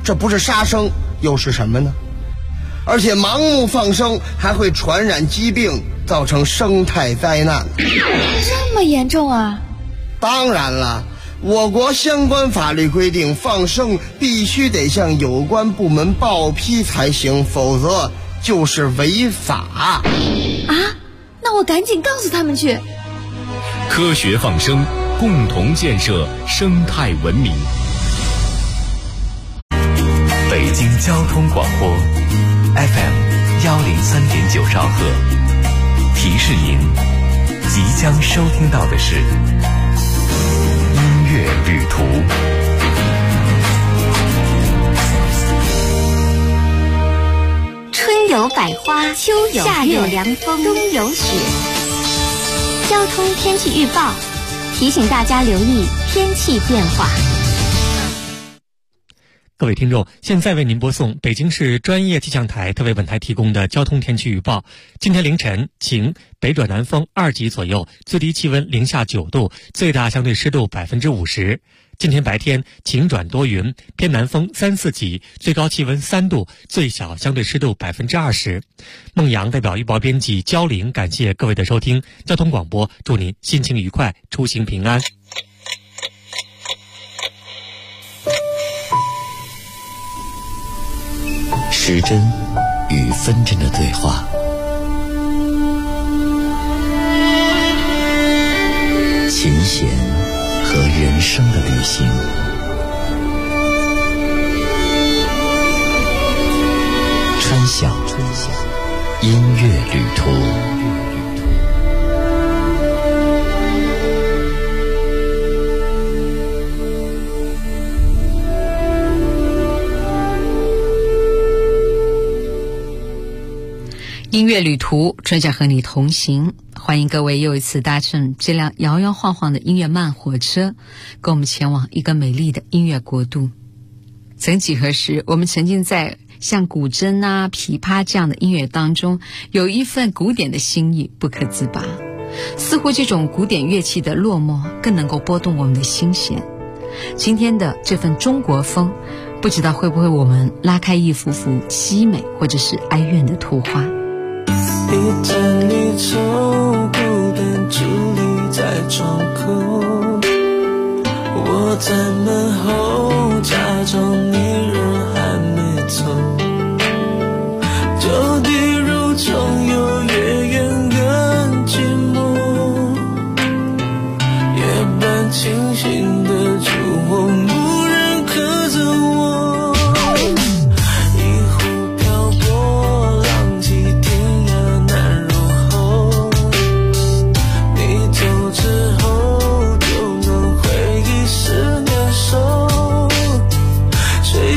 这不是杀生又是什么呢？而且盲目放生还会传染疾病，造成生态灾难。 这么严重啊？ 当然了，我国相关法律规定，放生必须得向有关部门报批才行，否则就是违法。 啊？那我赶紧告诉他们去。 科学放生，共同建设生态文明。北京交通广播 FM103.9兆赫，提示您即将收听到的是音乐旅途。 春有百花，秋有夏有凉风，冬有雪。交通天气预报提醒大家留意天气变化。 各位听众，现在为您播送北京市专业气象台特为本台提供的交通天气预报。今天凌晨晴，北转南风2级左右，最低气温零下9度，最大相对湿度50%。今天白天晴转多云，偏南风3、4级，最高气温3度，最小相对湿度20%。孟阳代表预报编辑焦玲，感谢各位的收听。交通广播祝您心情愉快，出行平安。 时针与分针的对话，琴弦和人生的旅行，春晓音乐旅途。 音乐旅途，春晓和你同行。欢迎各位又一次搭乘这辆摇摇晃晃的音乐慢火车，跟我们前往一个美丽的音乐国度。曾几何时，我们沉浸在像古筝啊、琵琶这样的音乐当中，有一份古典的心意不可自拔。似乎这种古典乐器的落寞更能够拨动我们的心弦。今天的这份中国风，不知道会不会我们拉开一幅幅凄美或者是哀怨的图画。 一盏离愁不断伫立在窗口，我在门后假装你人还没走，就地如重游，越远更寂寞，夜半清醒的烛火，无人可责我。谁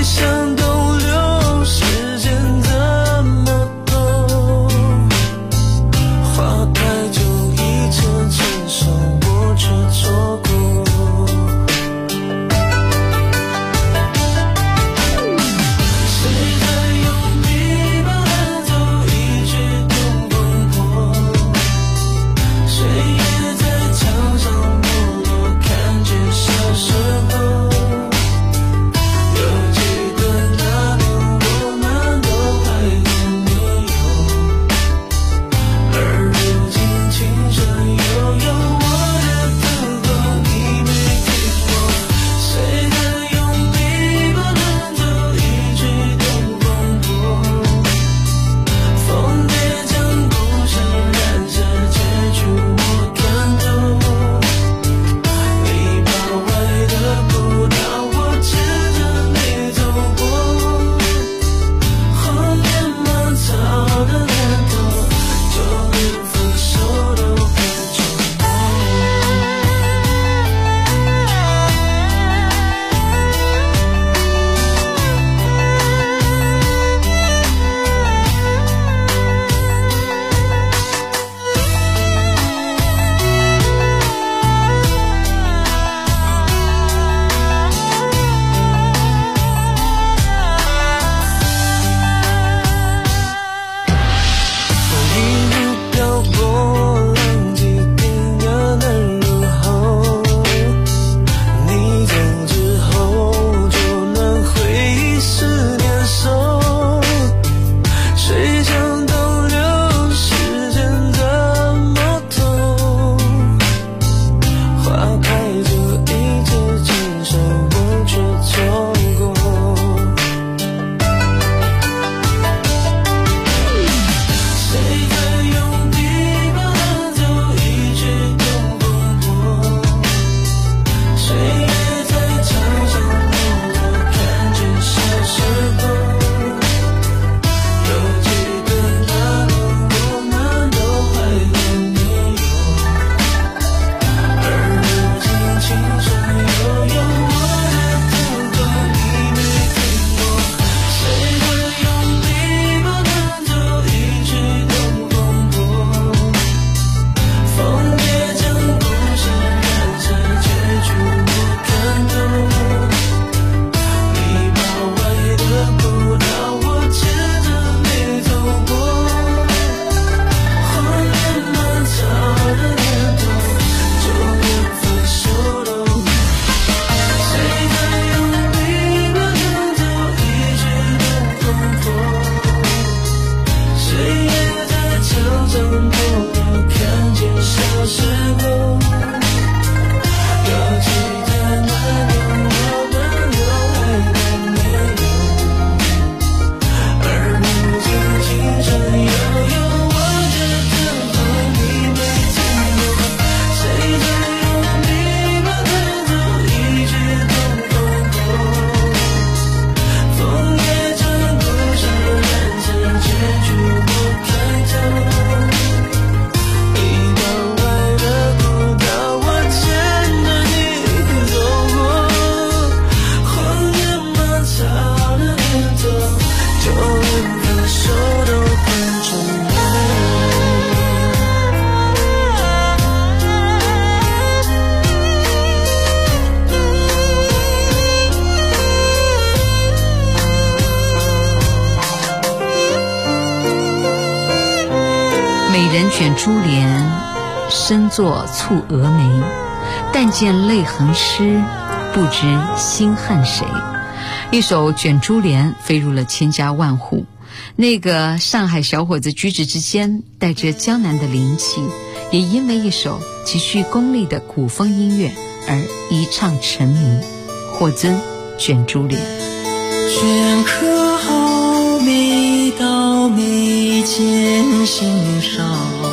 美人卷珠帘，身作蹙蛾眉。但见泪痕湿，不知心恨谁。一首卷珠帘飞入了千家万户。那个上海小伙子举止之间带着江南的灵气，也因为一首极具功力的古风音乐而一唱成名，获赠卷珠帘。 镌刻好眉到眉间心上，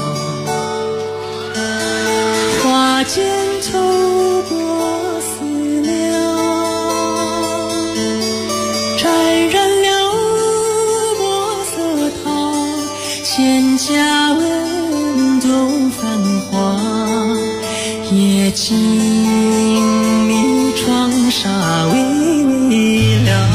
花间透过思量，沾染了墨色烫，千家文都繁华，夜静谧窗纱微微亮。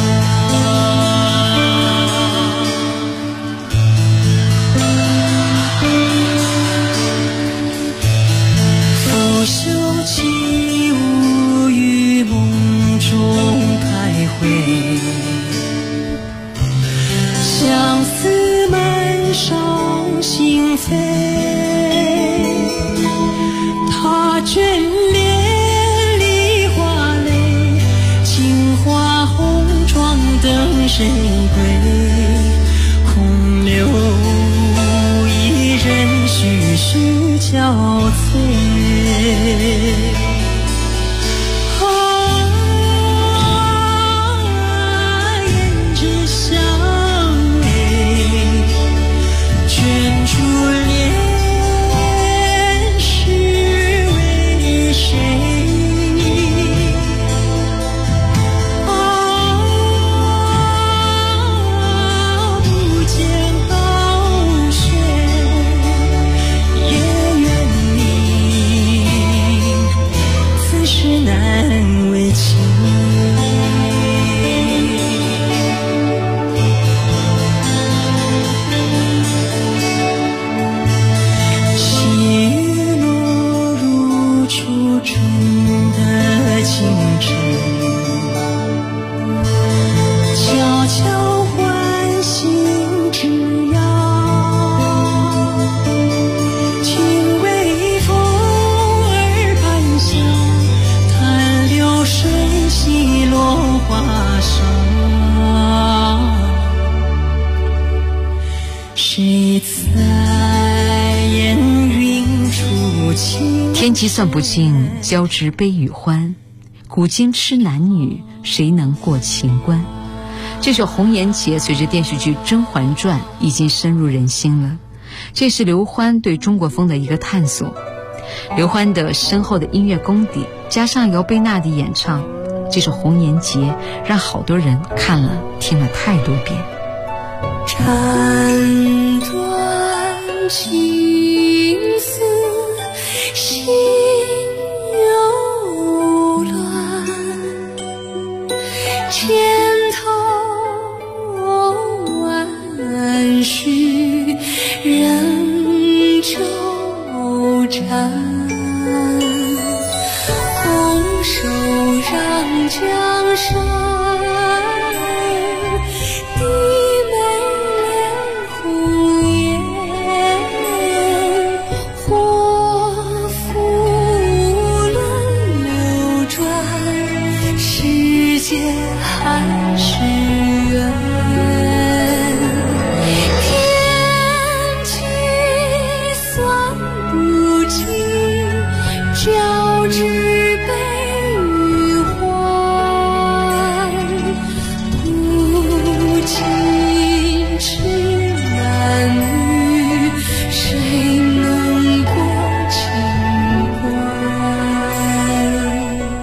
拂袖起舞于梦中徘徊，相思满上心扉。他眷恋梨花泪，青花红妆等谁归？空留一人徐徐憔悴。胭脂香泪，卷珠帘是为谁？不见高轩，也愿你此事难为情。细雨落入初春的清晨，悄悄唤醒枝桠，听微风耳畔响，看流水洗落花上，谁在烟云处轻？ 天机算不尽，交织悲与欢。古今痴男女，谁能过情关？这首《红颜劫》随着电视剧《甄嬛传》已经深入人心了。这是刘欢对中国风的一个探索。刘欢的深厚的音乐功底，加上姚贝娜的演唱，这首《红颜劫》让好多人看了听了太多遍。 斩断情丝心又乱，千头万绪仍纠缠，空手让江山还是缘，天机算不尽，交织悲与欢，不尽痴男女，谁能过情关？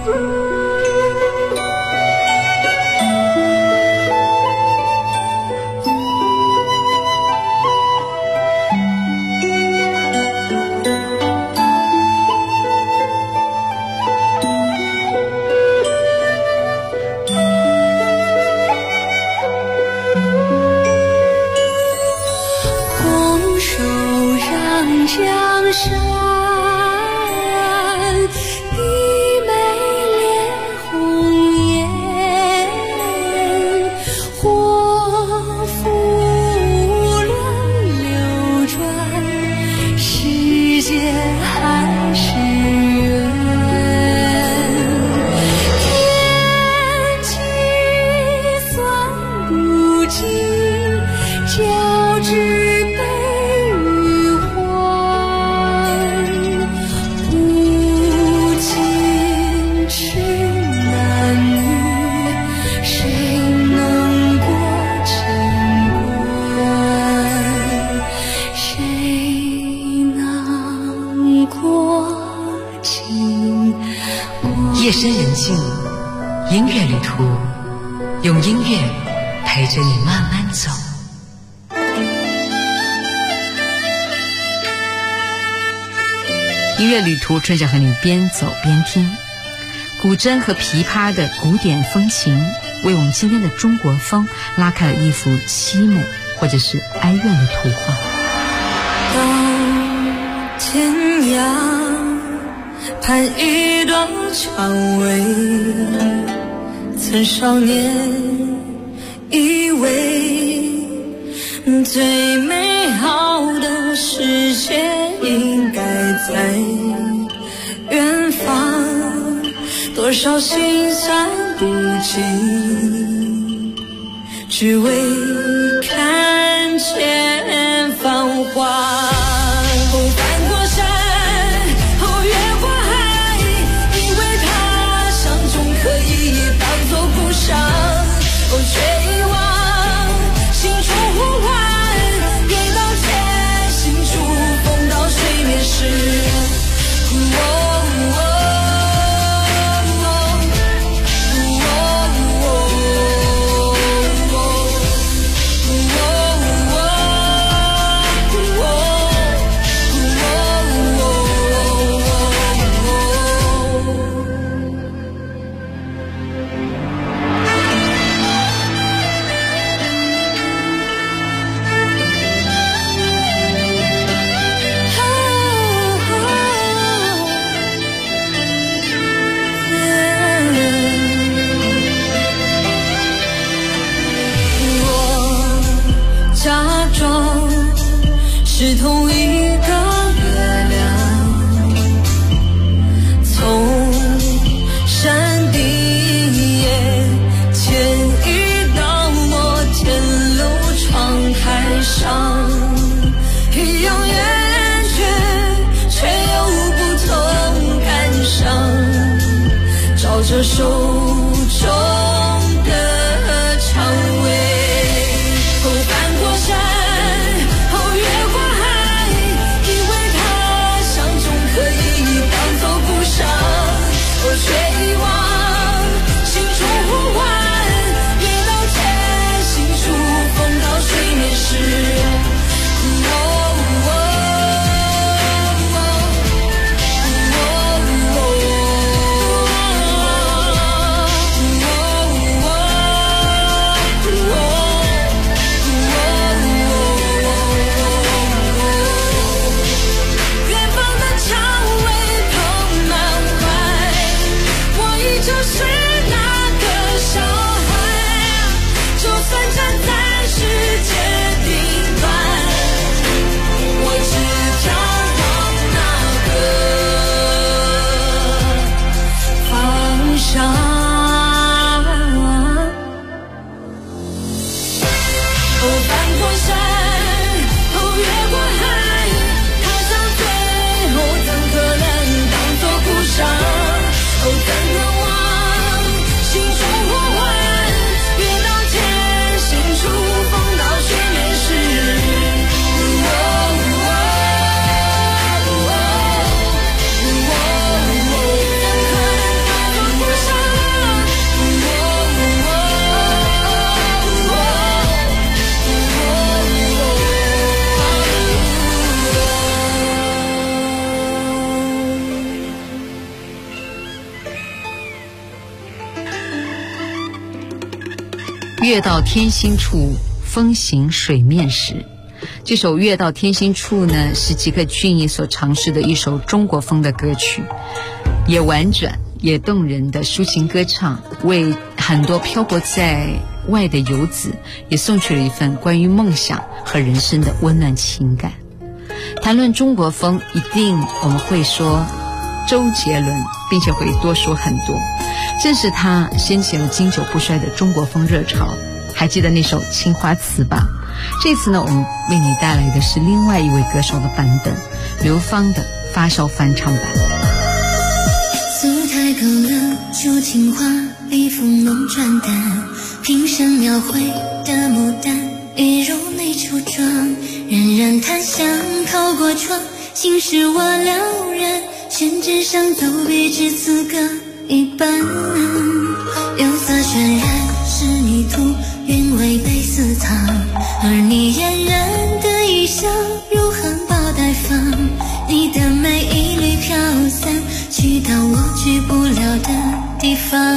江山低眉恋红颜，或浮轮流转， 境，音乐旅途，用音乐陪着你慢慢走。音乐旅途，春晓和你边走边听，古筝和琵琶的古典风情，为我们今天的中国风拉开了一幅凄美或者是哀怨的图画。 到天涯盼一朵蔷薇，曾少年以为最美好的世界应该在远方，多少心酸不尽，只为看见繁华。翻过山后越过海，以为他乡中可以当作故乡，却遗忘心中呼唤，越到天心处风到水面时，是同一个月亮，从山顶牵一道摩天路窗台上，一样圆却有不同感伤，照着手中的蔷薇。翻过山后越过海，以为他乡中可以当作故乡，却遗忘心中呼唤，越到天心处风到水面时，就是那个小孩，就算站在世界顶端，我只眺望那个方向。翻过山后越过海，踏上最后怎可能当作故乡？怎能忘心中呼唤，越到天心处风到水面时， 月到天心处风行水面时，这首《月到天心处》呢，是吉克隽逸所尝试的一首中国风的歌曲，也婉转也动人的抒情歌唱，为很多漂泊在外的游子也送去了一份关于梦想和人生的温暖情感。谈论中国风，一定我们会说周杰伦，并且会多说很多。正是他掀起了经久不衰的中国风热潮。还记得那首《青花瓷》吧？这次呢，我们为你带来的是另外一位歌手的版本，刘芳的发烧翻唱版。 素台勾勒旧情话，笔锋浓转淡，平生描绘的牡丹，一如美酒妆，冉冉檀香透过窗，心事我了然，宣纸上走笔至此歌， 一般，釉色渲染是泥土，韵味被私藏，而你嫣然的一笑如含苞待放，你的每一缕飘散，去到我去不了的地方。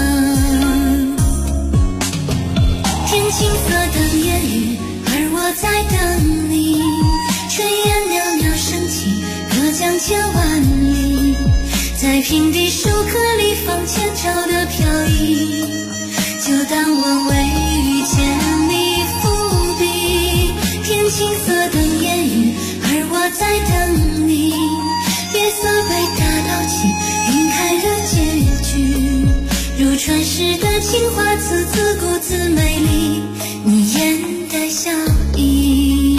天青色等烟雨，而我在等你，炊烟袅袅升起，隔江千万里，在平地树颗里放前朝的飘逸，就当我为遇见你伏笔。天青色等烟雨，而我在等你，月色被打捞起，晕开了结局，如传世的情话，字字骨子美丽，你眼带笑意。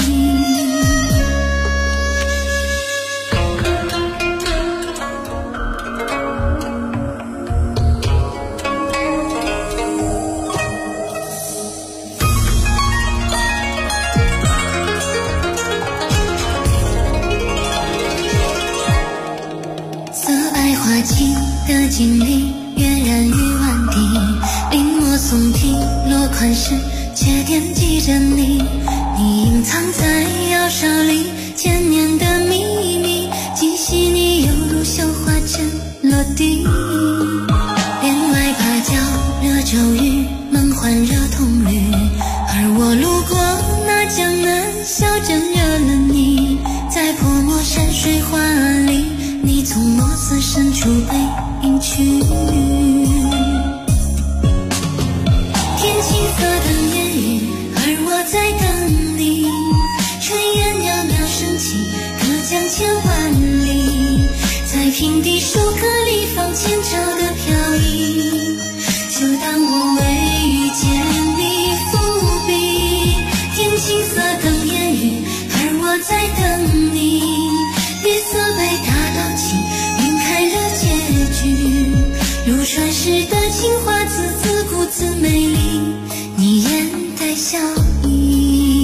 花季的经历跃然于万地，临摹松体落款时，却惦记着你。你隐藏在窑烧里千年的秘密，极细腻犹如绣花针落地。帘外芭蕉惹骤雨，梦幻惹铜绿，而我路过那江南小镇惹了你，在泼墨山水画里，你从墨色深处被隐去。天青色等烟雨，而我在等你，炊烟袅袅升起，隔江千万里，在平地树颗里放前朝的飘逸，就当我为遇见你伏笔。天青色等烟雨，而我在等你，月色被打捞起，晕开了结局，如传世的情话，字字骨子美丽，你眼带笑意。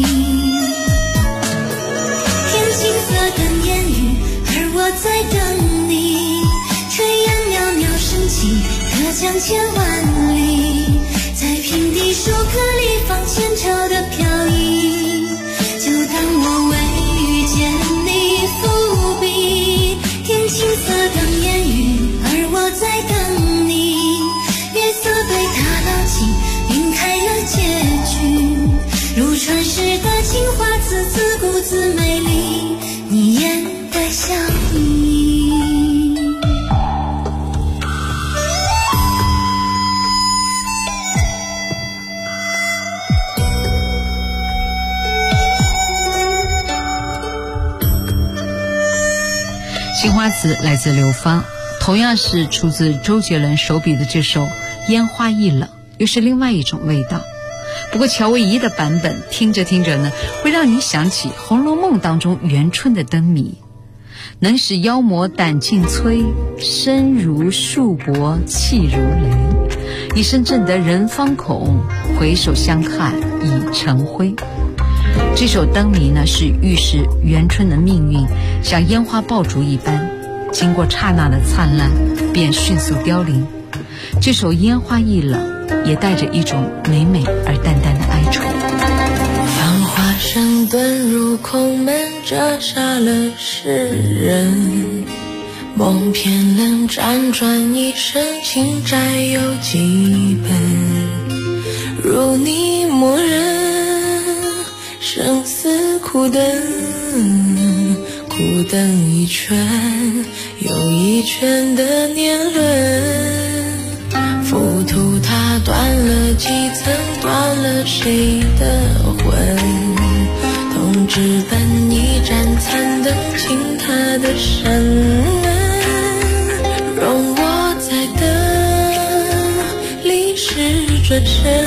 天青色等烟雨，而我在等你，炊烟袅袅升起，隔江千万里，在平地树颗里放前朝的飘逸，就当我为遇见你伏笔。天青色等烟雨，而我在等你，月色被打捞起，晕开了结局，如传世的情话，字字骨子美丽，你眼带笑意。 青花瓷来自刘芳，同样是出自周杰伦手笔的这首《烟花易冷》，又是另外一种味道。不过乔维怡的版本听着听着呢，会让你想起《红楼梦》当中元春的灯谜，能使妖魔胆尽摧，身如束帛气如雷，一身震得人方恐，回首相看已成灰。这首灯谜呢，是预示元春的命运像烟花爆竹一般，经过刹那的灿烂便迅速凋零。这首烟花易冷也带着一种美美而淡淡的哀愁。 繁华声遁入空门，折煞了世人，梦偏冷，辗转一生，情债有几本，如你默认，生死苦等，苦等一圈又一圈的年轮，浮屠它断了几层，断了谁的魂，铜纸本一盏残灯，倾他的山门，容我再等历史转身，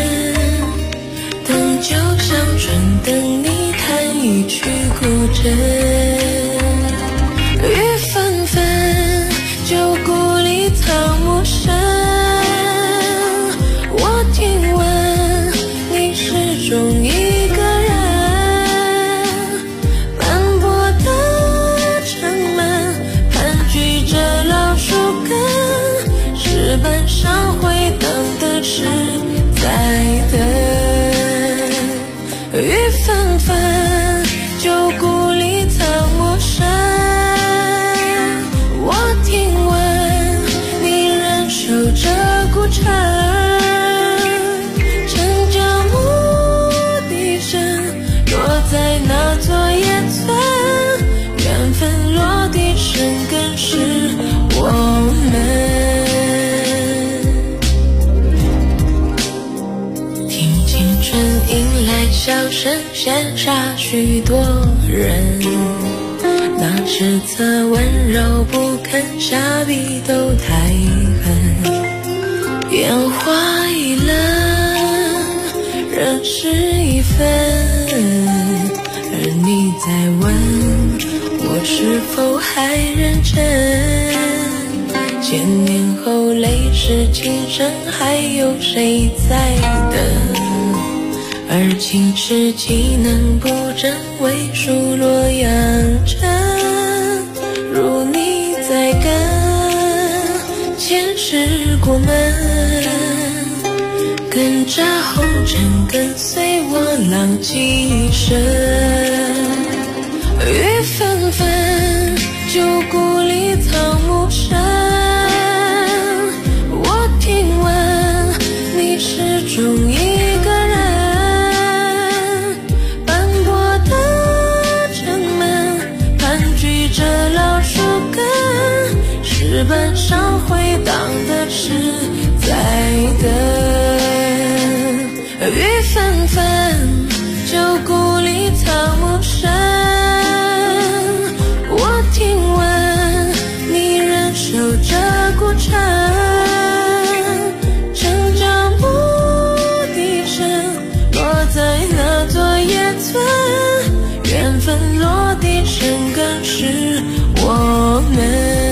等酒香醇，等你弹一曲古筝，雨纷纷，旧故里草木深，我听闻你始终一个人，斑驳的城门盘踞着老树根， 青春迎来笑声，羡煞许多人。那指责温柔不肯下笔都太狠，烟花易冷，人事已分。而你在问我是否还认真，千年后泪湿情深，还有谁在等？而今世岂能不真，为数洛阳城。如你在跟，前世过门，跟着红尘，跟随我浪迹生。雨纷纷，旧故里草木深。我听闻你始终一个人，斑驳的城门，盘踞着老树根，石板上回荡的是在等。雨纷纷，旧故里草木深。我听闻你仍守着古城，城郊牧笛声落在那座野村，缘分落地生根是我们。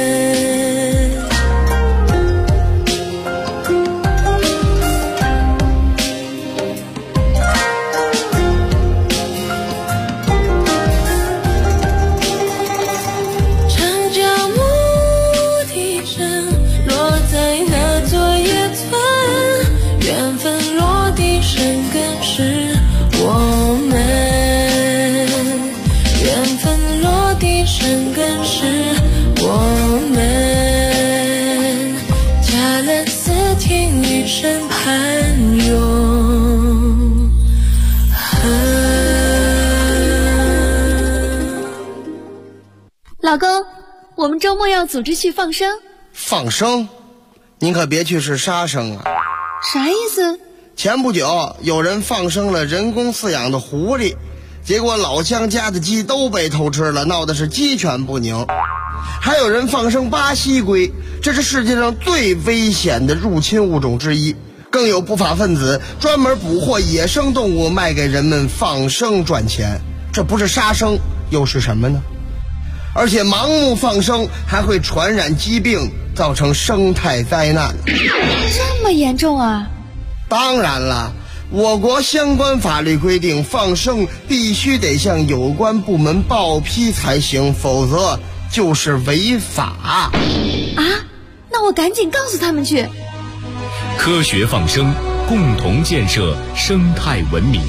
老公，我们周末要组织去放生。 放生？您可别去是杀生啊！ 啥意思？ 前不久有人放生了人工饲养的狐狸，结果老乡家的鸡都被偷吃了，闹得是鸡犬不宁。还有人放生巴西龟，这是世界上最危险的入侵物种之一。更有不法分子专门捕获野生动物卖给人们放生赚钱，这不是杀生又是什么呢？而且盲目放生还会传染疾病，造成生态灾难。 这么严重啊？ 当然了，我国相关法律规定，放生必须得向有关部门报批才行，否则就是违法。 啊？那我赶紧告诉他们去。 科学放生，共同建设生态文明。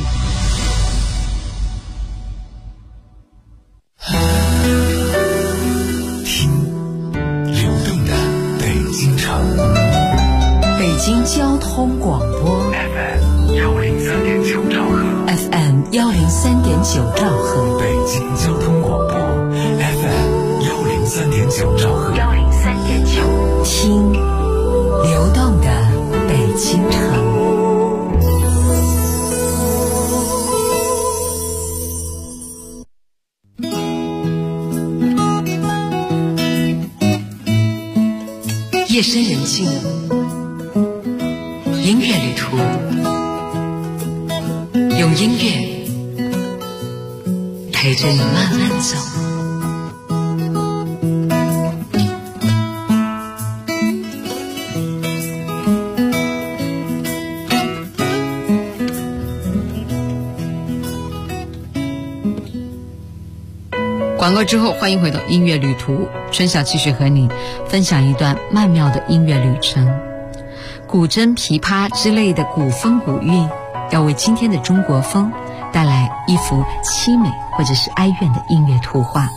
京交通广播 FM 103.9兆赫 FM 103.9兆赫， 北京交通广播 FM 103.9兆赫 103.9，听流动的北京城。夜深人静，音乐旅途，用音乐陪着你慢慢走。广告之后，欢迎回到音乐旅途。春晓继续和你分享一段曼妙的音乐旅程。古筝、琵琶之类的古风古韵，要为今天的中国风带来一幅凄美或者是哀怨的音乐图画。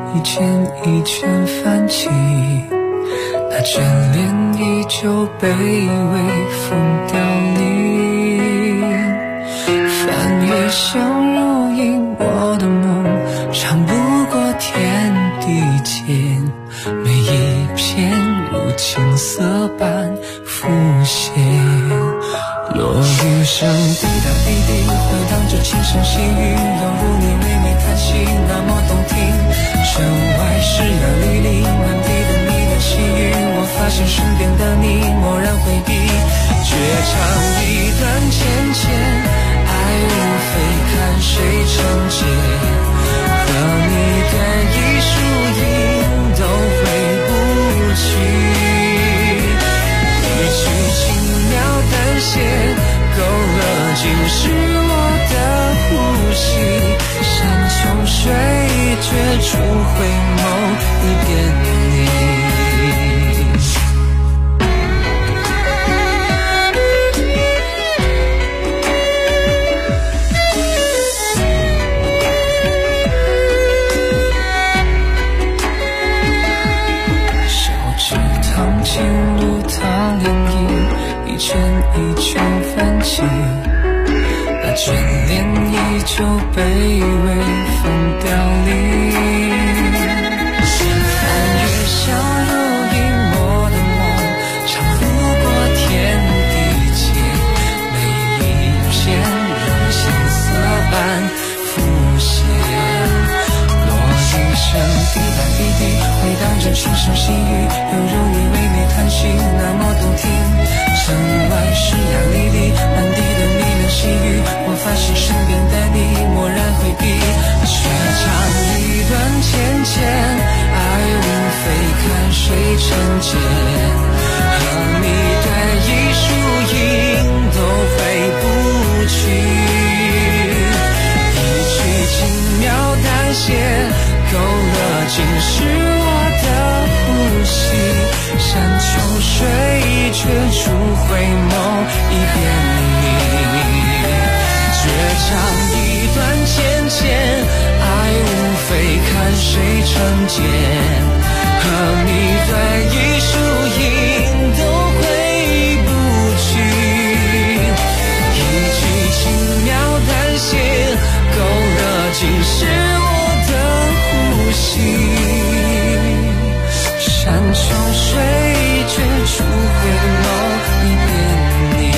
一圈一圈泛起，那眷恋依旧被微风凋零。翻越相如影，我的梦长不过天地间，每一片如青色般浮现。落雨声滴答滴滴，回荡着轻声细语，犹如你微微叹息，那么动听。城外湿呀沥沥，满地的你的细语，我发现身边的你蓦然回避。绝唱一段浅浅，爱无非看谁成结，和你的一束影都回不去。一曲轻描淡写，勾勒尽是我的呼吸。山穷水绝处回眸，一遍你。手指烫进入它涟漪，一圈一圈泛起，那眷恋依旧被微风凋零。翻越相如影，我的梦长不过天地间，每一片如青色般浮现。落雨声滴答滴滴，回荡着轻声细语，犹如你微微叹息，那么动听。城外湿呀沥沥，满地的你的细语，我发现身边的你蓦然回避。却唱一段浅浅，爱无非看谁成结，和你的一束影都回不去。一句轻描淡写，勾勒尽是我的呼吸。山穷水绝处回眸，一遍你。绝唱一段浅浅，爱无非看谁成结，和你对一束影都回不去。一句轻描淡写，勾勒尽是我的呼吸。山穷水绝处回眸，一遍你。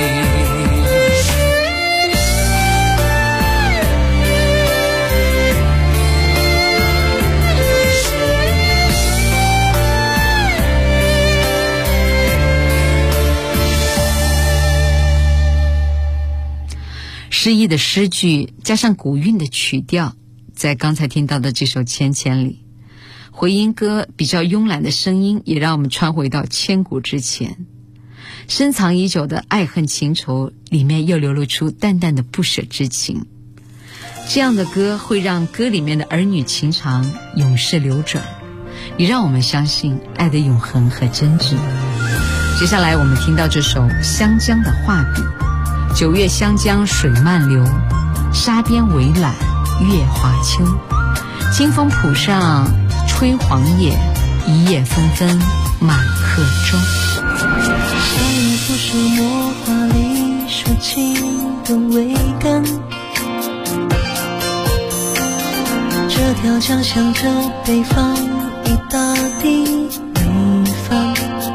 诗意的诗句加上古韵的曲调，在刚才听到的这首《浅浅》里，回音歌比较慵懒的声音也让我们穿回到千古之前。深藏已久的爱恨情仇里面又流露出淡淡的不舍之情。这样的歌会让歌里面的儿女情长永世流转，也让我们相信爱的永恒和真挚。接下来我们听到这首湘江的画笔。9月湘江水漫流，沙边围栏月华秋。清风浦上吹黄叶，一夜纷纷满客舟。 夏夜不说墨画里说情的桅杆，这条江向着北方，一大地美帆。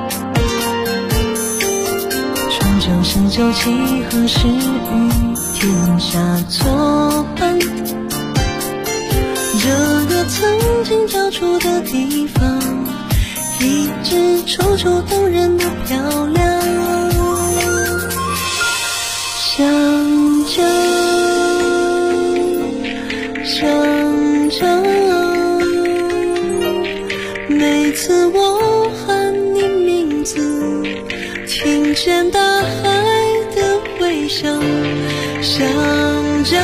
终究是旧情何时与天下作伴？这个曾经交触的地方，一直楚楚动人的漂亮。湘江，湘江，每次我喊你名字，听见大海的回响。湘江，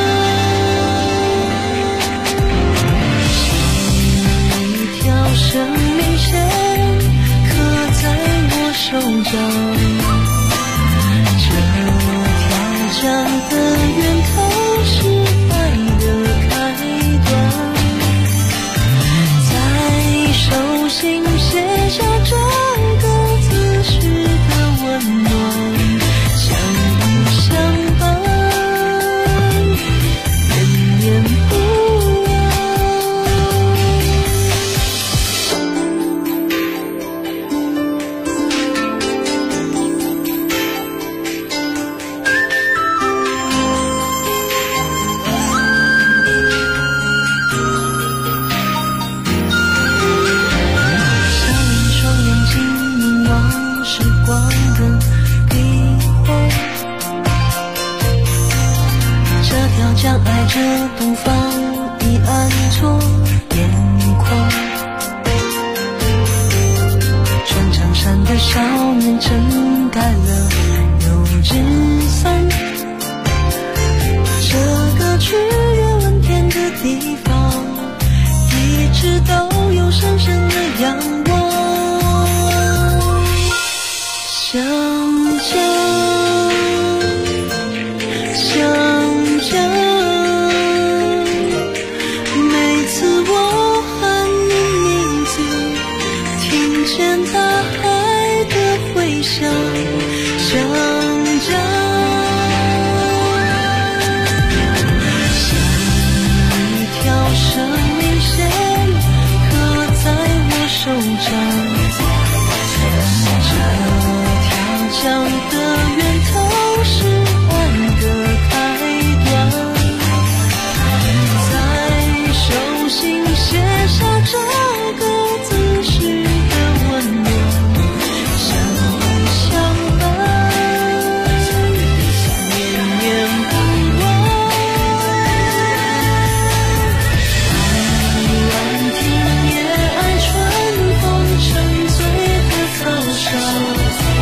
生命线刻在我手掌，这条江的源头是爱的开端。 相爱着东方已暗着眼眶，穿长衫的少年睁开了又日散，这个去远问天的地方一直都有深深的仰望。想家想家，每次我喊你名字，听见大海的回响。想家像一条生命线刻在我手掌，这条的源头是爱的开端，在手心写下这个字时的温暖，相依相伴，念念不忘。爱蓝天也爱春风沉醉的草上，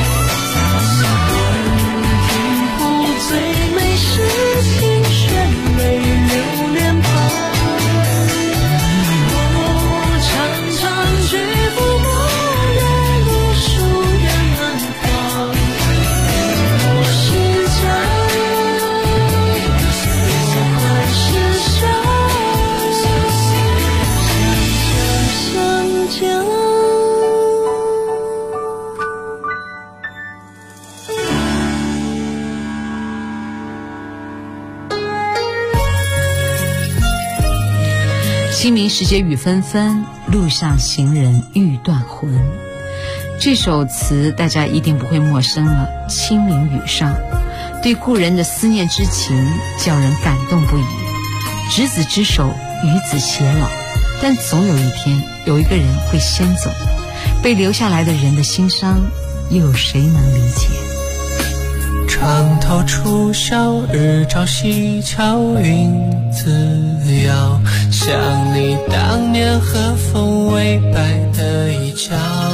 清明时节雨纷纷，路上行人欲断魂。这首词大家一定不会陌生了。清明雨上，对故人的思念之情叫人感动不已。执子之手，与子偕老，但总有一天，有一个人会先走，被留下来的人的心伤，又有谁能理解？ 床头初晓，日照西桥，云自遥。想你当年和风微摆的衣角，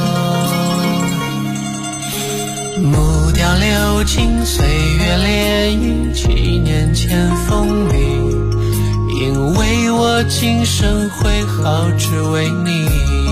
木雕流金，岁月涟漪，7年前风靡，因为我今生会好，只为你。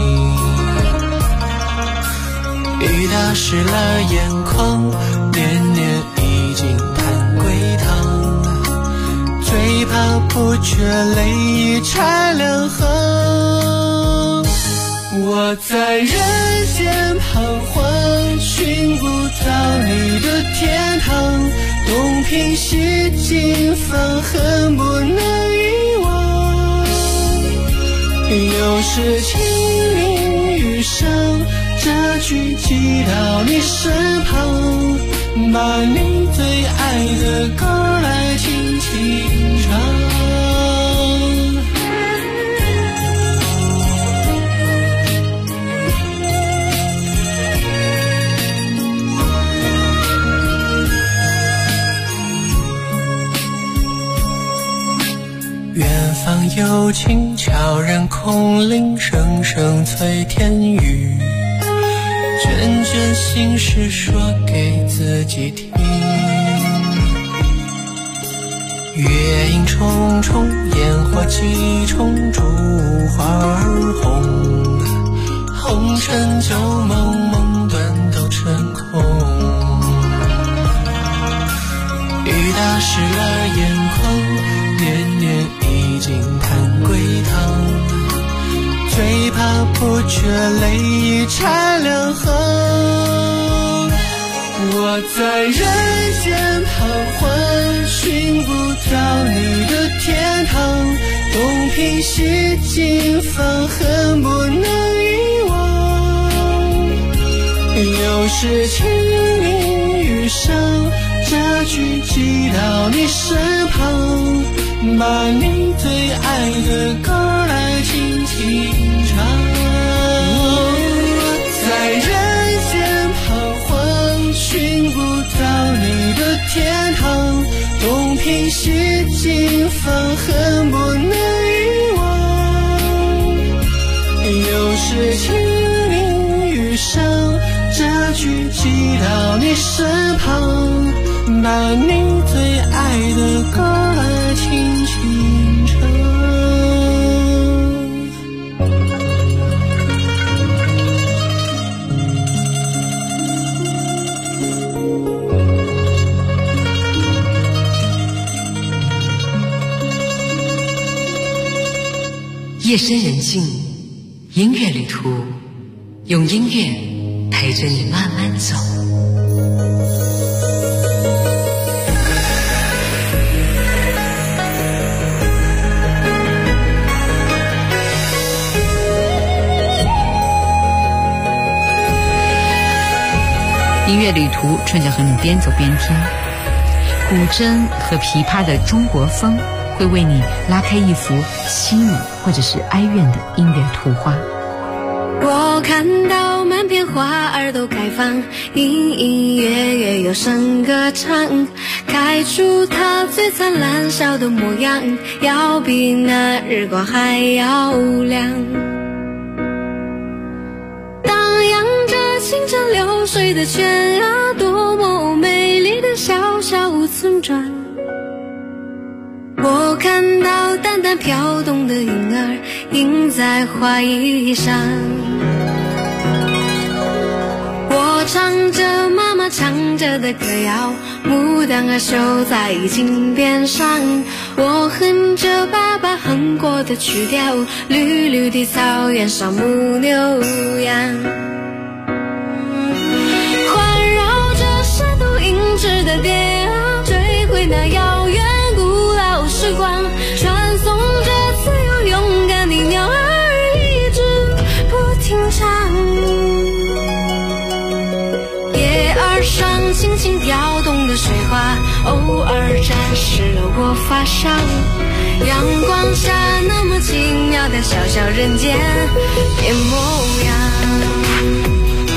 雨打湿了眼眶，年年已经叹归堂，最怕不觉泪已拆两行。我在人间彷徨，寻不到你的天堂，东拼西凑，放恨不能遗忘。又是清明雨上，这句寄到你身旁，把你最爱的歌来轻轻唱。远方有琴悄然空灵，声声催天雨，卷卷心事说给自己听。月影重重，烟火几重，烛花儿红，红尘旧梦，梦断都成空。雨打湿了眼眶，年年已经叹归堂，最怕不觉泪已拆两行。我在人间彷徨，寻不到你的天堂，东拼西凑，放恨不能遗忘。又是清明雨上，这句寄到你身旁，把你最爱的歌来轻轻唱。在人间彷徨，寻不到你的天堂，东拼西凑，放恨不能遗忘。有时情理遇上，这句寄到你身旁，把你最爱的歌儿轻轻唱。 夜深人静，音乐旅途，用音乐陪着你慢慢走。音乐旅途，春姐和你边走边听，古筝和琵琶的中国风会为你拉开一幅凄美或者是哀怨的音乐图画。 我看到满片花儿都开放，隐隐约约有声歌唱，开出它最灿烂笑的模样，要比那日光还要亮。荡漾着清澈流水的泉啊，多么美丽的小小村庄。我看到淡淡飘动的云儿映在花衣上，我唱着妈妈唱着的歌谣，牡丹儿绣在襟边上，我哼着爸爸哼过的曲调，绿绿的草原上牧牛羊，环绕着山头银枝的蝶啊，追回那遥远时光，传颂着自由勇敢的鸟儿一直不停唱。叶儿上轻轻跳动的水花，偶尔沾湿了我发梢，阳光下那么奇妙的小小人间变模样。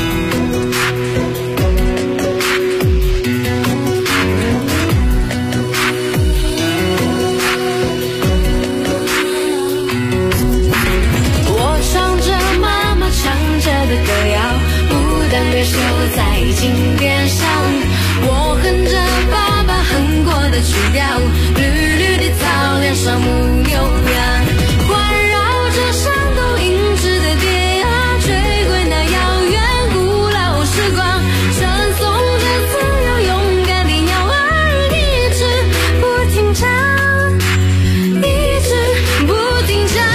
的歌谣，牡丹儿绣在襟边上，我哼着爸爸哼过的曲调，绿绿的草原上牧牛羊，环绕着山头银枝的蝶啊，追回那遥远古老时光，传颂着自由勇敢的鸟儿一直不停唱，一直不停唱。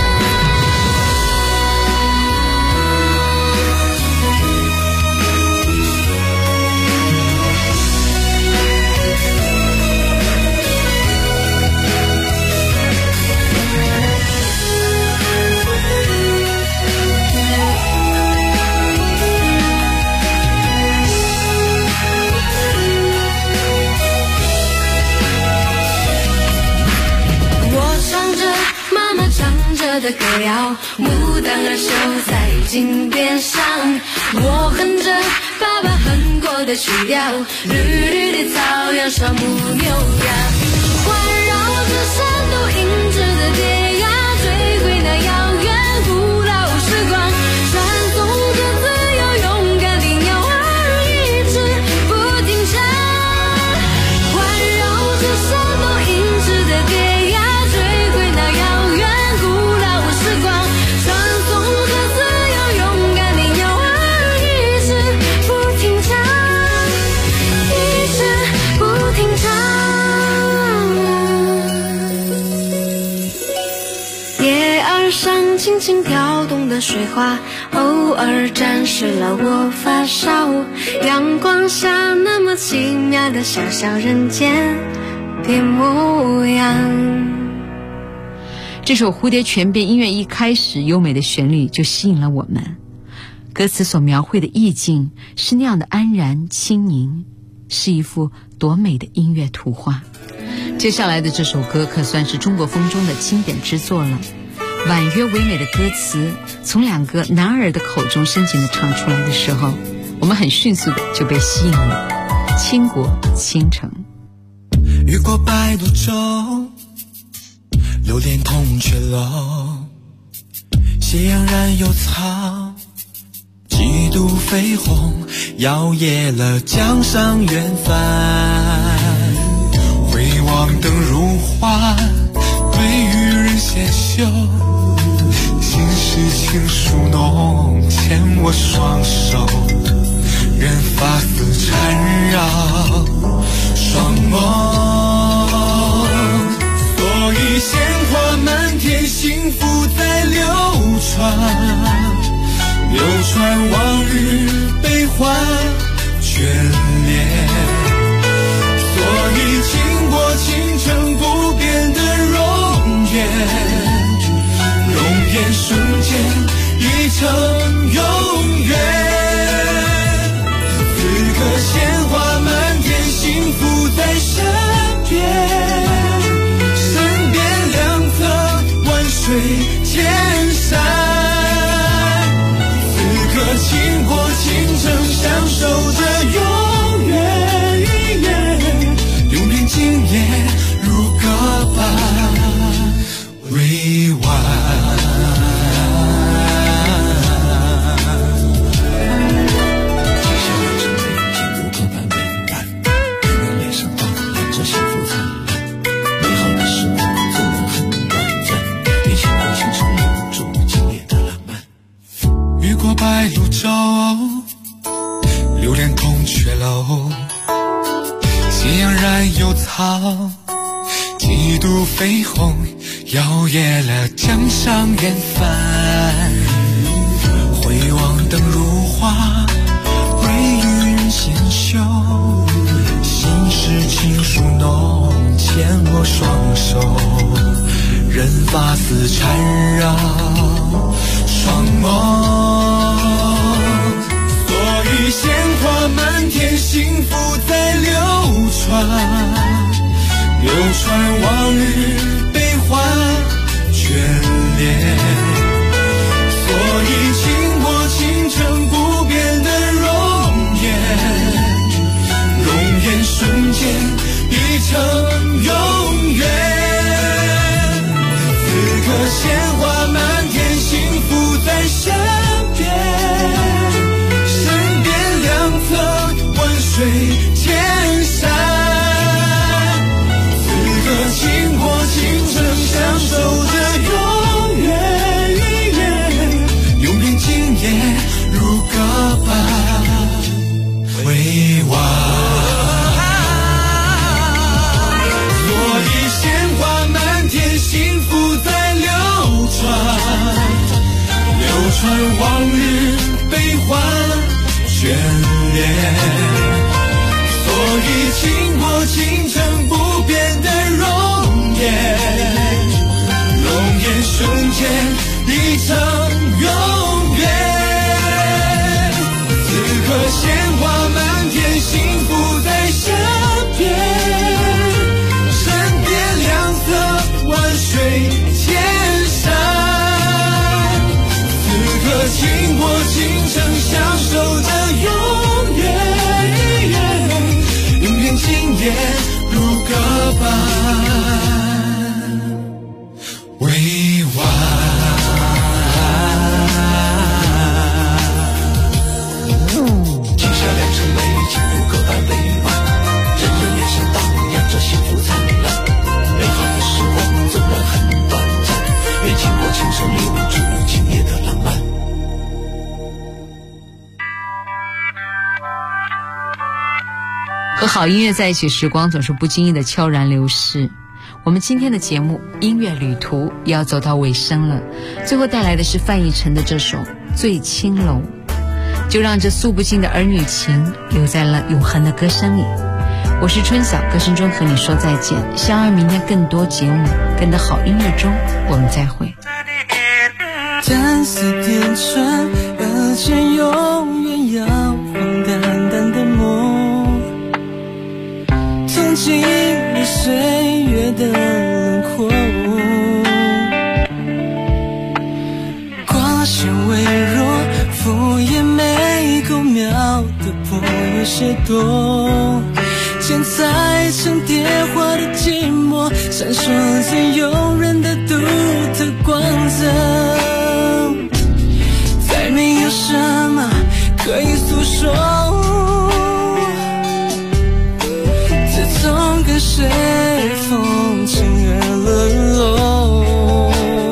的歌谣，牡丹儿绣在襟边上，我哼着爸爸哼过的曲调，绿绿的草原上牧牛羊，环绕着山头银枝的蝶呀，追回那遥远古老时光，传颂着自由勇敢的鸟儿一直不停唱，环绕着山头银枝的蝶呀，追回那遥远古老时光，传颂着自由勇敢的鸟儿一直不停唱，一直不停唱。叶儿上轻轻跳动的水花，偶尔沾湿了我发梢，阳光下那么奇妙的小小人间变模样。 这首蝴蝶泉边音乐一开始，优美的旋律就吸引了我们，歌词所描绘的意境是那样的安然轻盈，是一幅多美的音乐图画。接下来的这首歌可算是中国风中的经典之作了，婉约唯美的歌词从两个男儿的口中深情地唱出来的时候，我们很迅速的就被吸引了。 倾国倾城。 越过白鹭洲，流连铜雀楼，斜阳染幽草，几度绯红，摇曳了江上远帆。回望灯如画，对渔人纤袖，心事情书浓，牵我双手，任发丝缠绕双梦。所以鲜花满天，幸福在流传，流传往日悲欢眷恋。所以倾国倾城不变的容颜，容颜瞬间已成永远。此刻鲜花满天，幸福在身边，身边两侧万水千山。此刻倾国倾城，享受着永远，永远今夜如歌般委婉。白鹭洲，流连铜雀楼，斜阳染幽草，几度绯红，摇曳了江上远帆。回望灯如画，对渔人纤袖，心事情书浓，牵我双手，任发丝缠绕双梦。所以鲜花满天，幸福在流传，流传往日悲欢眷恋。所以倾国倾城不变的容颜，容颜瞬间已成永远。此刻鲜花满天，幸福在身边，身边两侧万水千山。此刻倾国倾城，享受着永远，永远今夜如歌般委婉。所以鲜花满天，幸福在流传，流传往日悲欢眷恋。所以倾国倾城不变的容颜，容颜瞬间已成永远。此刻鲜花满天，幸福在身边，身边两侧万水千山。此刻倾国倾城，享受着永远，永远今夜如歌般委婉。记下两声泪，情如歌般委婉，人人眼神荡漾着幸福灿烂。美好的时光纵然很短暂，愿倾国倾城留住今夜的浪漫。 和好音乐在一起，时光总是不经意的悄然流逝。我们今天的节目音乐旅途也要走到尾声了，最后带来的是范逸臣的这首《醉青楼》，就让这诉不尽的儿女情留在了永恒的歌声里。我是春晓，歌声中和你说再见，相爱明天更多节目，更多好音乐中我们再会。 淡色点缀，而且永远摇晃淡淡的梦，从经历岁月的轮廓，光线微弱，敷衍每勾描的波纹些多，剪裁成蝶花的寂寞，闪烁最诱人的独特光泽。再没有什么可以诉说，自从跟随风情而沦落，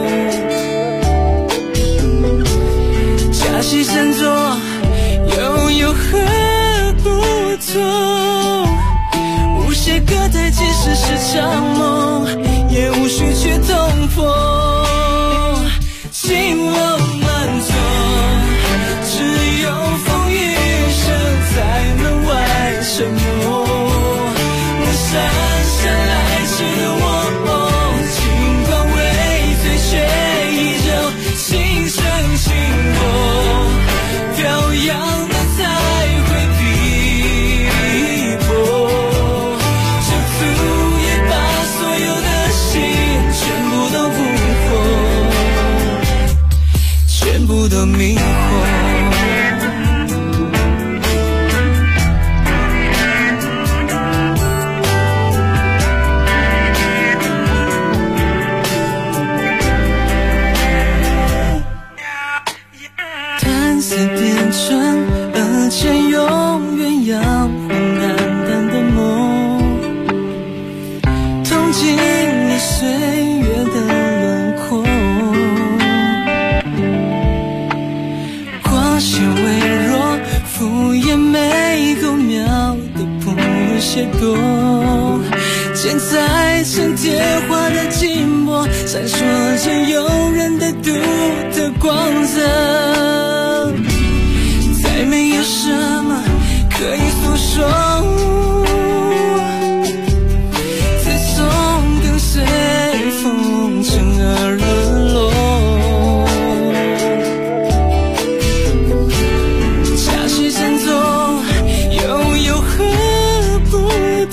假戏真做又有何不同？无懈可击，即使是场梦，也无需去捅破。情楼难做，只有风雨声在门外沉默。那姗姗来迟的我，尽管微醉却依旧轻声轻播，飘扬的才会逼迫，这足以把所有的心全部都捕获，全部都迷惑。淡色变纯，而且永远阳光淡淡的梦，痛尽了岁月的轮廓。光线微弱，敷衍每个秒的不有些多，剪裁成蝶花的寂寞，闪烁着诱人的独特光泽。再没有什么可以诉说，自从跟随风尘而沦落，假戏真做又有何不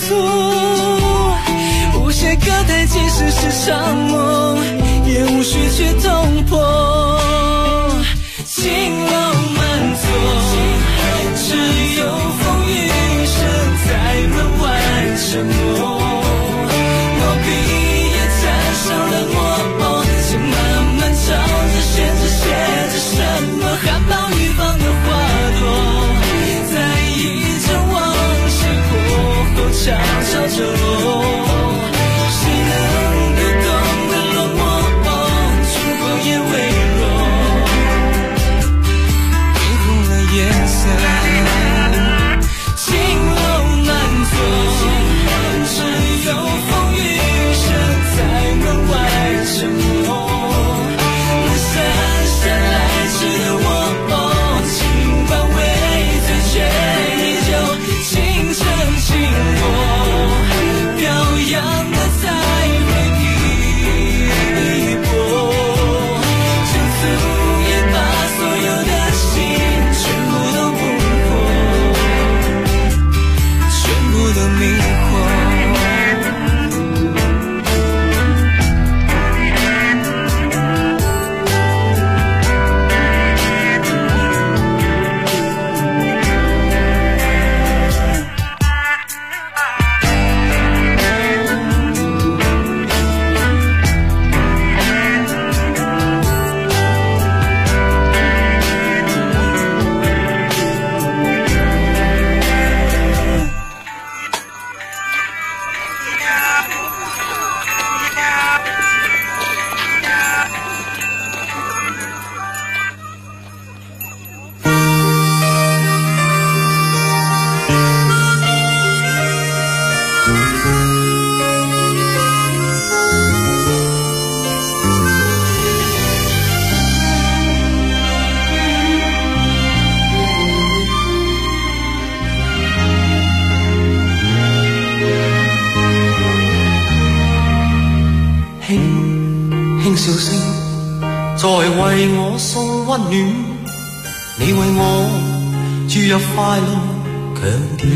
同？无懈可击，即使是场梦，也无需去捅破。情楼难做，只有风雨声在门外沉默。毛笔也沾上了墨，且慢慢朝着宣纸写着什么，含苞欲放的花朵，在一阵往事过后悄悄着落。谁能读懂的落寞，烛光也微弱，颜色，情楼难做，只有风雨声在门外沉默。那姗姗来迟的我，尽管微醉却依旧轻声轻播，飘扬的才会逼迫，这足以把所有的心全部都捕获，全部都迷惑。 輕笑聲在為我送溫暖，你為我注入快樂強電。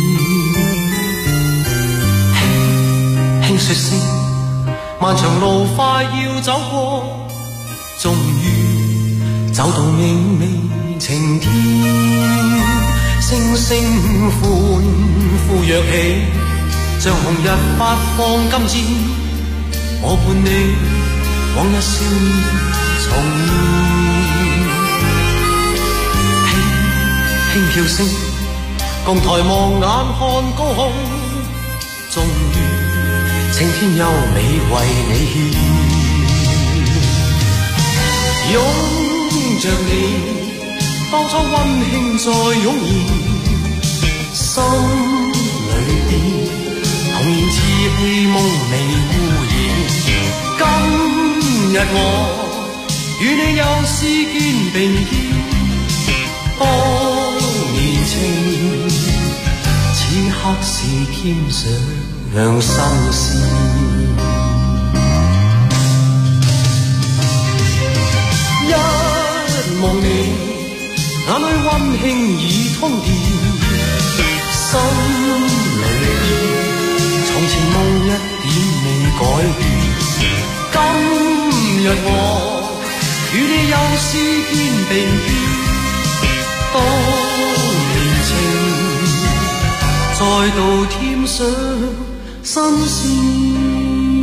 輕說聲漫長路快要走過，終於走到明媚晴天。 聲聲歡呼躍起，像紅日發放金箭，我伴你往日少年重現，輕飄聲共抬望眼看高空，終於青天優美為你獻，擁着你當初溫馨再湧現，心裏邊童年稚氣夢未污染。今日我與你又試肩並肩，當年情此刻是添上新鮮。一望你眼裏溫馨已通電，心裏邊從前夢一點未改變。今日我與你又試肩並肩，當年情再度添上新鮮。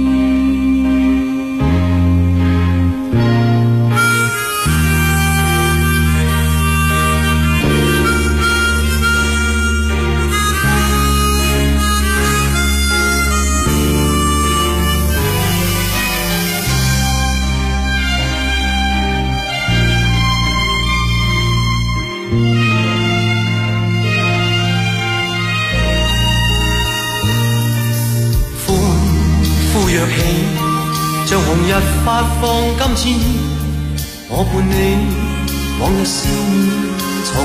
像紅日發放金箭，我伴你往日笑面重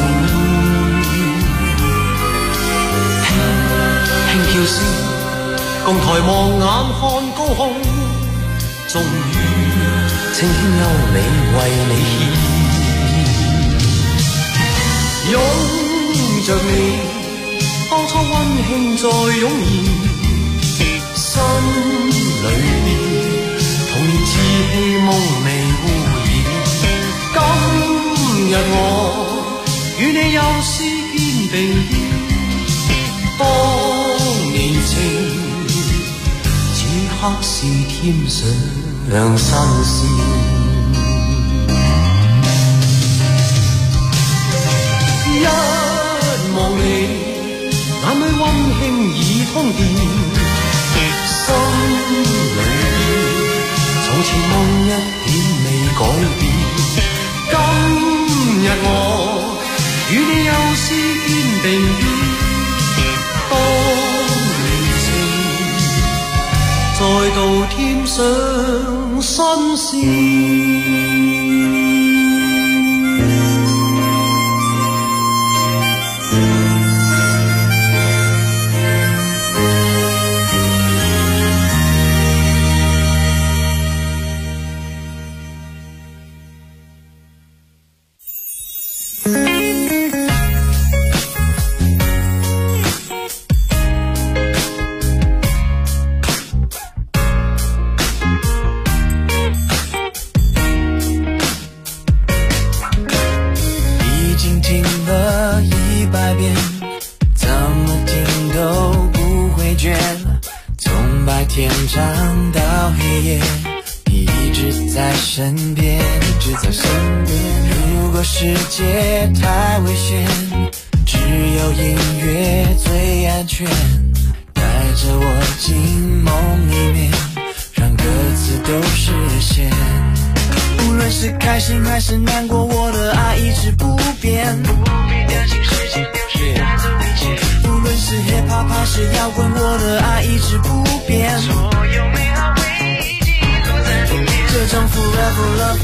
現，輕飄聲共抬望眼看高空，終於青天優美為你獻，擁着你當初溫馨再湧現，心裏邊童年稚氣夢未污染。今日我與你又試肩並肩，當年情此刻是添上新鮮。一望你眼裏溫馨已通電，心裏從前夢一點未改變。今日我與你又試肩並肩，當年情再度添上新鮮。世界太危险，只有音乐最安全，带着我进梦里面，让歌词都实现。无论是开心还是难过，我的爱一直不变，不必担心时间流逝带走一切。无论是 hip hop 还是摇滚，我的爱一直不变，所有美好回忆记录在里面。这种 forever love